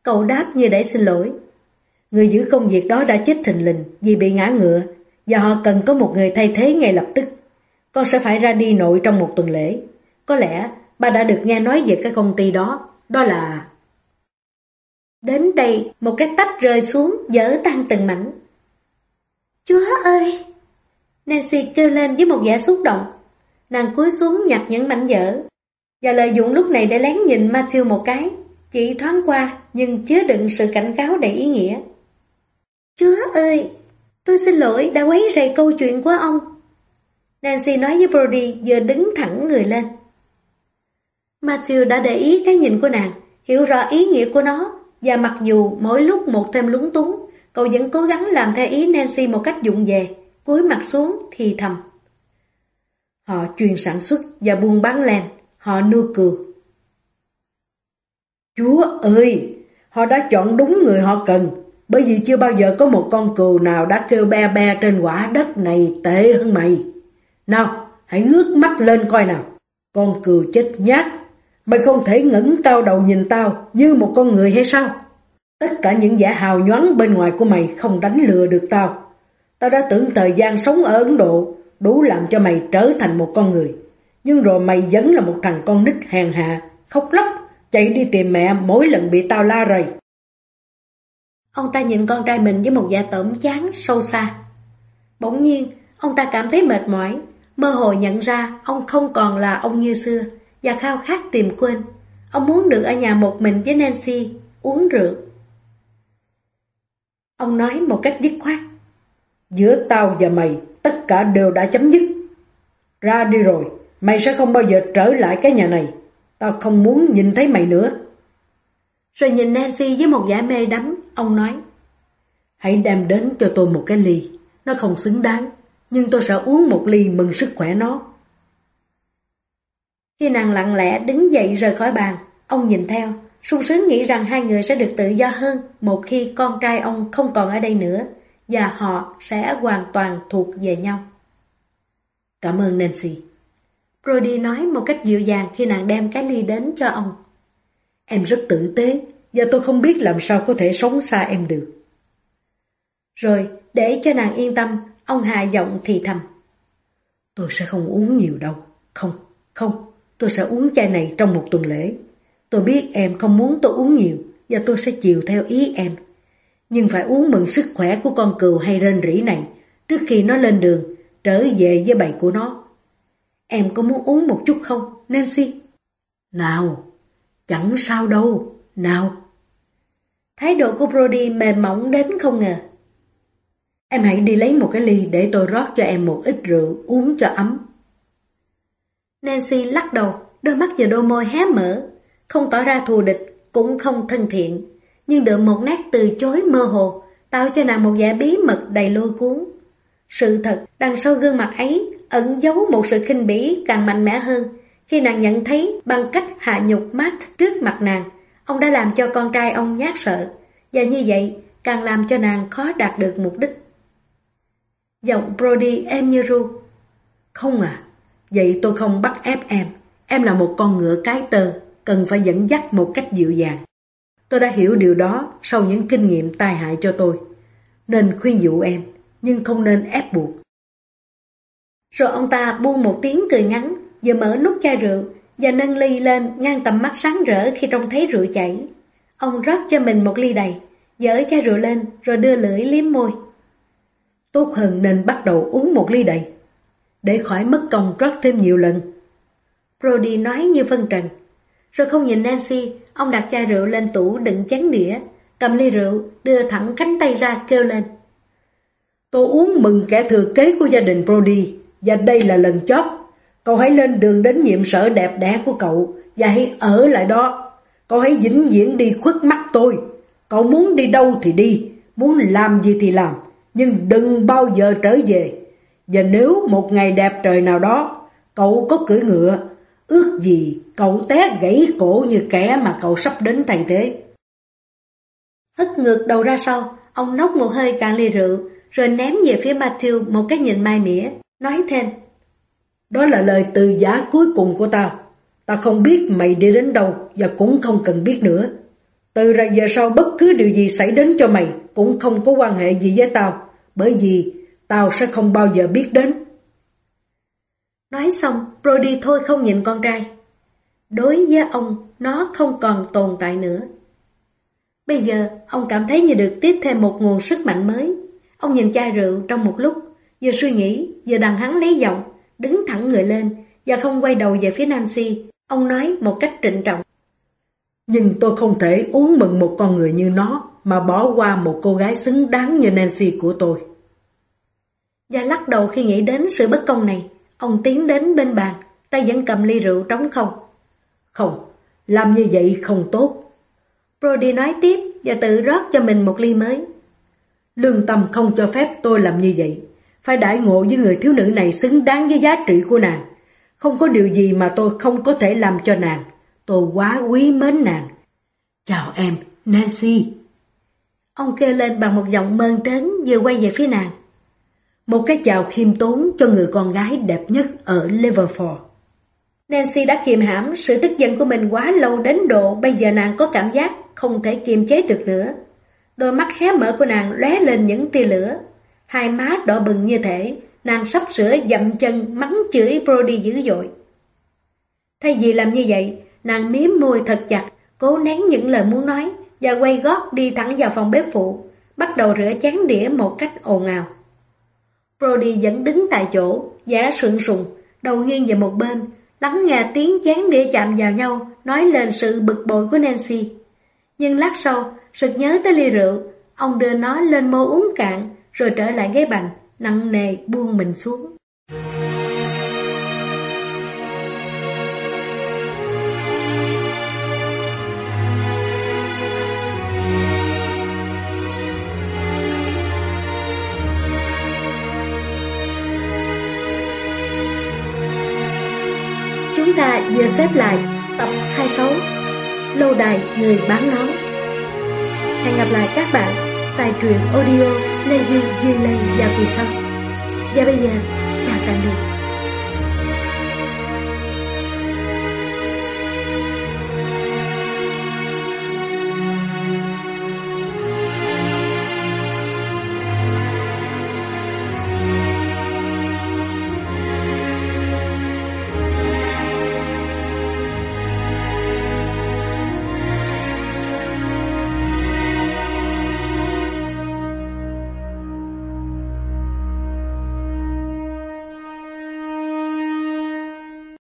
Speaker 1: Cậu đáp như để xin lỗi. Người giữ công việc đó đã chết thình lình vì bị ngã ngựa, và họ cần có một người thay thế ngay lập tức. Con sẽ phải ra đi nội trong một tuần lễ. Có lẽ bà đã được nghe nói về cái công ty đó. Đó là... Đến đây, một cái tách rơi xuống, vỡ tan từng mảnh. Chúa ơi! Nancy kêu lên với một vẻ xúc động. Nàng cúi xuống nhặt những mảnh vỡ, và lợi dụng lúc này để lén nhìn Matthew một cái, chỉ thoáng qua nhưng chứa đựng sự cảnh cáo đầy ý nghĩa. Chúa ơi! Tôi xin lỗi đã quấy rầy câu chuyện của ông. Nancy nói với Brody vừa đứng thẳng người lên. Matthew đã để ý cái nhìn của nàng, hiểu rõ ý nghĩa của nó, và mặc dù mỗi lúc một thêm lúng túng, cậu vẫn cố gắng làm theo ý Nancy một cách vụng về, cúi mặt xuống thì thầm. Họ chuyên sản xuất và buôn bán len, họ nuôi cừu. Chúa ơi! Họ đã chọn đúng người họ cần, bởi vì chưa bao giờ có một con cừu nào đã kêu be be trên quả đất này tệ hơn mày. Nào, hãy ngước mắt lên coi nào. Con cừu chết nhát, mày không thể ngẩng cao đầu nhìn tao như một con người hay sao? Tất cả những vẻ hào nhoáng bên ngoài của mày không đánh lừa được tao. Tao đã tưởng thời gian sống ở Ấn Độ đủ làm cho mày trở thành một con người. Nhưng rồi mày vẫn là một thằng con nít hèn hạ, khóc lóc, chạy đi tìm mẹ mỗi lần bị tao la rầy. Ông ta nhìn con trai mình với một vẻ tởm chán sâu xa. Bỗng nhiên, ông ta cảm thấy mệt mỏi, mơ hồ nhận ra ông không còn là ông như xưa, và khao khát tìm quên. Ông muốn được ở nhà một mình với Nancy, uống rượu. Ông nói một cách dứt khoát. Giữa tao và mày, tất cả đều đã chấm dứt. Ra đi rồi, mày sẽ không bao giờ trở lại cái nhà này. Tao không muốn nhìn thấy mày nữa. Rồi nhìn Nancy với một vẻ mê đắm, ông nói. Hãy đem đến cho tôi một cái ly. Nó không xứng đáng, nhưng tôi sẽ uống một ly mừng sức khỏe nó. Khi nàng lặng lẽ đứng dậy rời khỏi bàn, ông nhìn theo, sung sướng nghĩ rằng hai người sẽ được tự do hơn một khi con trai ông không còn ở đây nữa, và họ sẽ hoàn toàn thuộc về nhau. Cảm ơn Nancy. Brody nói một cách dịu dàng khi nàng đem cái ly đến cho ông. Em rất tử tế, và tôi không biết làm sao có thể sống xa em được. Rồi, để cho nàng yên tâm, ông hạ giọng thì thầm. Tôi sẽ không uống nhiều đâu. Không, không, tôi sẽ uống chai này trong một tuần lễ. Tôi biết em không muốn tôi uống nhiều, và tôi sẽ chiều theo ý em. Nhưng phải uống mừng sức khỏe của con cừu hay rên rỉ này, trước khi nó lên đường, trở về với bầy của nó. Em có muốn uống một chút không, Nancy? Nào, chẳng sao đâu, nào. Thái độ của Brody mềm mỏng đến không ngờ. Em hãy đi lấy một cái ly để tôi rót cho em một ít rượu uống cho ấm. Nancy lắc đầu, đôi mắt và đôi môi hé mở, không tỏ ra thù địch, cũng không thân thiện, nhưng đượm một nét từ chối mơ hồ, tạo cho nàng một vẻ bí mật đầy lôi cuốn. Sự thật đằng sau gương mặt ấy ẩn giấu một sự khinh bỉ càng mạnh mẽ hơn. Khi nàng nhận thấy bằng cách hạ nhục Matt trước mặt nàng, ông đã làm cho con trai ông nhát sợ, và như vậy càng làm cho nàng khó đạt được mục đích. Giọng Brody êm như ru. Không à, vậy tôi không bắt ép em. Em là một con ngựa cái tơ, cần phải dẫn dắt một cách dịu dàng. Tôi đã hiểu điều đó sau những kinh nghiệm tai hại cho tôi. Nên khuyên dụ em, nhưng không nên ép buộc. Rồi ông ta buông một tiếng cười ngắn, vừa mở nút chai rượu và nâng ly lên ngang tầm mắt sáng rỡ khi trông thấy rượu chảy. Ông rót cho mình một ly đầy, dỡ chai rượu lên rồi đưa lưỡi liếm môi. Tốt hơn nên bắt đầu uống một ly đầy, để khỏi mất công rót thêm nhiều lần. Brody nói như phân trần. Rồi không nhìn Nancy, ông đặt chai rượu lên tủ đựng chén đĩa, cầm ly rượu, đưa thẳng cánh tay ra kêu lên. Tôi uống mừng kẻ thừa kế của gia đình Brody, và đây là lần chót. Cậu hãy lên đường đến nhiệm sở đẹp đẽ của cậu, và hãy ở lại đó. Cậu hãy vĩnh viễn đi khuất mắt tôi. Cậu muốn đi đâu thì đi, muốn làm gì thì làm, nhưng đừng bao giờ trở về. Và nếu một ngày đẹp trời nào đó, cậu có cưỡi ngựa, ước gì cậu té gãy cổ như kẻ mà cậu sắp đến thay thế. Hất ngược đầu ra sau, ông nốc một hơi cạn ly rượu, rồi ném về phía Matthew một cái nhìn mai mỉa, nói thêm. Đó là lời từ giá cuối cùng của tao. Tao không biết mày đi đến đâu, và cũng không cần biết nữa.
Speaker 2: Từ ra giờ sau bất cứ điều gì xảy đến cho mày cũng không có quan hệ gì với tao, bởi vì tao sẽ không bao giờ biết đến.
Speaker 1: Nói xong, Brody thôi không nhìn con trai. Đối với ông, nó không còn tồn tại nữa. Bây giờ, ông cảm thấy như được tiếp thêm một nguồn sức mạnh mới. Ông nhìn chai rượu trong một lúc, vừa suy nghĩ, vừa đằng hắn lấy giọng, đứng thẳng người lên và không quay đầu về phía Nancy. Ông nói một cách trịnh trọng.
Speaker 2: Nhưng tôi không thể uống mừng một con người như nó mà bỏ qua một cô gái xứng đáng như Nancy của tôi.
Speaker 1: Và lắc đầu khi nghĩ đến sự bất công này, ông tiến đến bên bàn, tay vẫn cầm ly rượu trống không.
Speaker 2: Không, làm như vậy không tốt.
Speaker 1: Brody nói tiếp và tự rót cho mình một ly mới.
Speaker 2: Lương tâm không cho phép tôi làm như vậy. Phải đãi ngộ với người thiếu nữ này xứng đáng với giá trị của nàng. Không có điều gì mà tôi không có thể làm cho nàng. Tôi quá quý mến nàng. Chào em, Nancy.
Speaker 1: Ông kêu lên bằng một giọng mơn trớn vừa quay về phía nàng.
Speaker 2: Một cái chào khiêm tốn cho người con gái đẹp nhất ở Liverpool.
Speaker 1: Nancy đã kiềm hãm sự tức giận của mình quá lâu đến độ bây giờ nàng có cảm giác không thể kiềm chế được nữa. Đôi mắt hé mở của nàng lóe lên những tia lửa. Hai má đỏ bừng như thể nàng sắp sửa dậm chân mắng chửi Brody dữ dội. Thay vì làm như vậy, nàng miếm môi thật chặt, cố nén những lời muốn nói và quay gót đi thẳng vào phòng bếp phụ, bắt đầu rửa chén đĩa một cách ồn ào. Brody vẫn đứng tại chỗ, giả sượng sùng, đầu nghiêng về một bên, lắng nghe tiếng chén đĩa chạm vào nhau, nói lên sự bực bội của Nancy. Nhưng lát sau, sực nhớ tới ly rượu, ông đưa nó lên môi uống cạn, rồi trở lại ghế bành, nặng nề buông mình xuống. Chúng ta vừa xếp lại tập hai mươi sáu Lâu đài người bán nón. Hẹn gặp lại các bạn tại truyện audio Lê Dương Duy Lê vào kỳ sau. Và bây giờ, chào tạm biệt.